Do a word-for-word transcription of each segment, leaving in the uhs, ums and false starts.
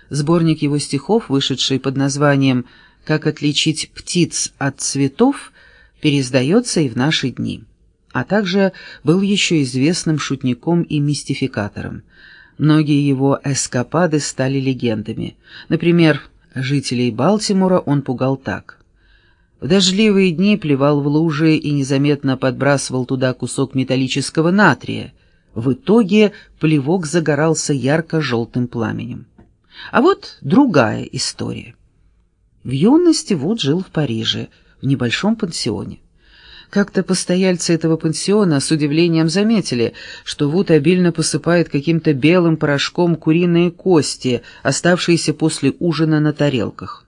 Сборник его стихов, вышедший под названием «Как отличить птиц от цветов», переиздается и в наши дни. А также был еще известным шутником и мистификатором. Многие его эскапады стали легендами. Например, жителей Балтимора он пугал так. В дождливые дни плевал в лужи и незаметно подбрасывал туда кусок металлического натрия. В итоге плевок загорался ярко-желтым пламенем. А вот другая история. В юности Вуд жил в Париже, в небольшом пансионе. Как-то постояльцы этого пансиона с удивлением заметили, что Вуд обильно посыпает каким-то белым порошком куриные кости, оставшиеся после ужина на тарелках.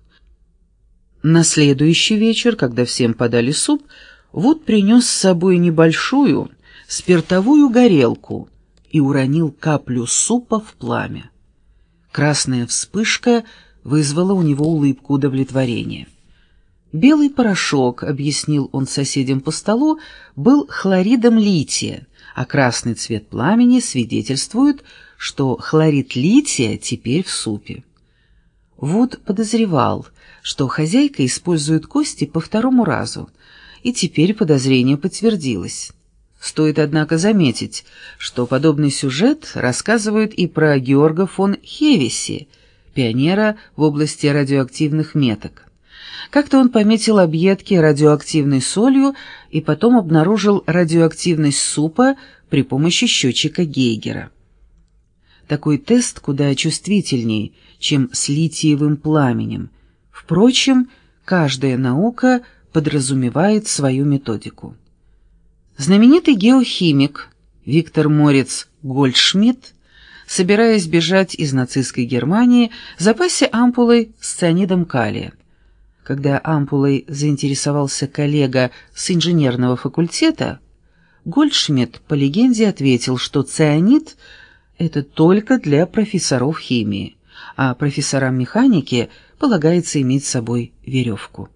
На следующий вечер, когда всем подали суп, Вуд принес с собой небольшую спиртовую горелку и уронил каплю супа в пламя. Красная вспышка вызвала у него улыбку удовлетворения. «Белый порошок», — объяснил он соседям по столу, — был хлоридом лития, а красный цвет пламени свидетельствует, что хлорид лития теперь в супе. Вуд подозревал, что хозяйка использует кости по второму разу, и теперь подозрение подтвердилось. Стоит, однако, заметить, что подобный сюжет рассказывают и про Георга фон Хевеси, пионера в области радиоактивных меток. Как-то он пометил объедки радиоактивной солью и потом обнаружил радиоактивность супа при помощи счетчика Гейгера. Такой тест куда чувствительней, чем с литиевым пламенем. Впрочем, каждая наука подразумевает свою методику. Знаменитый геохимик Виктор Морец Гольдшмидт, собираясь бежать из нацистской Германии, запасся ампулой с цианидом калия. Когда ампулой заинтересовался коллега с инженерного факультета, Гольдшмидт по легенде ответил, что цианид – это только для профессоров химии, а профессорам механики полагается иметь с собой веревку.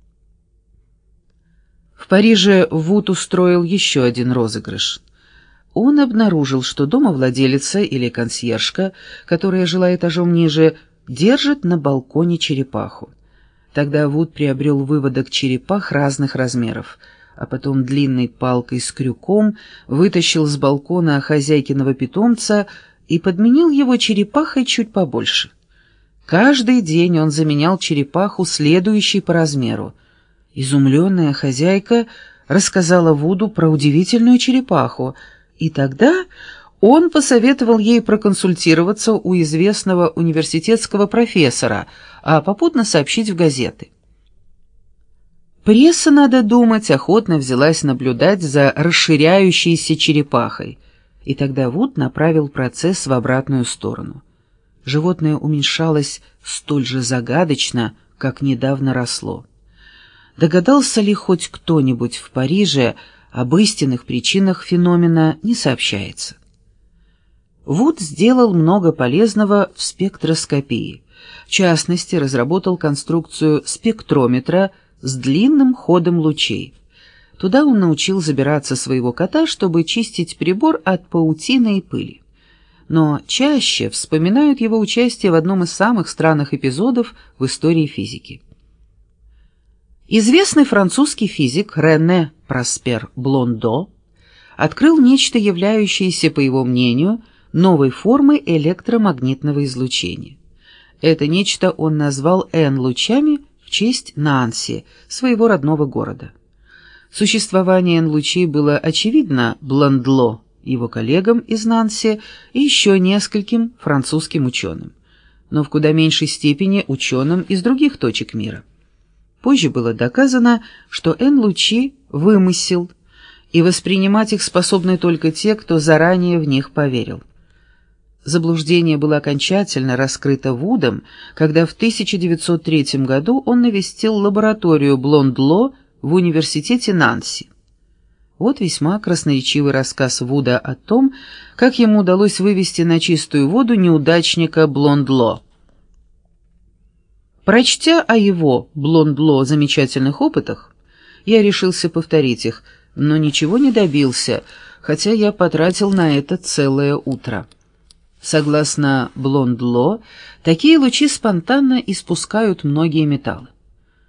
В Париже Вуд устроил еще один розыгрыш. Он обнаружил, что домовладелица или консьержка, которая жила этажом ниже, держит на балконе черепаху. Тогда Вуд приобрел выводок черепах разных размеров, а потом длинной палкой с крюком вытащил с балкона хозяйкиного питомца и подменил его черепахой чуть побольше. Каждый день он заменял черепаху следующей по размеру. Изумленная хозяйка рассказала Вуду про удивительную черепаху, и тогда он посоветовал ей проконсультироваться у известного университетского профессора, а попутно сообщить в газеты. Пресса, надо думать, охотно взялась наблюдать за расширяющейся черепахой, и тогда Вуд направил процесс в обратную сторону. Животное уменьшалось столь же загадочно, как недавно росло. Догадался ли хоть кто-нибудь в Париже об истинных причинах феномена, не сообщается. Вуд сделал много полезного в спектроскопии. В частности, разработал конструкцию спектрометра с длинным ходом лучей. Туда он научил забираться своего кота, чтобы чистить прибор от паутины и пыли. Но чаще вспоминают его участие в одном из самых странных эпизодов в истории физики. Известный французский физик Рене Проспер Блондо открыл нечто, являющееся, по его мнению, новой формой электромагнитного излучения. Это нечто он назвал Н-лучами в честь Нанси, своего родного города. Существование Н-лучей было очевидно Блондло, его коллегам из Нанси и еще нескольким французским ученым, но в куда меньшей степени ученым из других точек мира. Позже было доказано, что Н-лучи – вымысел, и воспринимать их способны только те, кто заранее в них поверил. Заблуждение было окончательно раскрыто Вудом, когда в тысяча девятьсот третьем году он навестил лабораторию Блондло в университете Нанси. Вот весьма красноречивый рассказ Вуда о том, как ему удалось вывести на чистую воду неудачника Блондло. Прочтя о его, Блондло, замечательных опытах, я решился повторить их, но ничего не добился, хотя я потратил на это целое утро. Согласно Блондло, такие лучи спонтанно испускают многие металлы.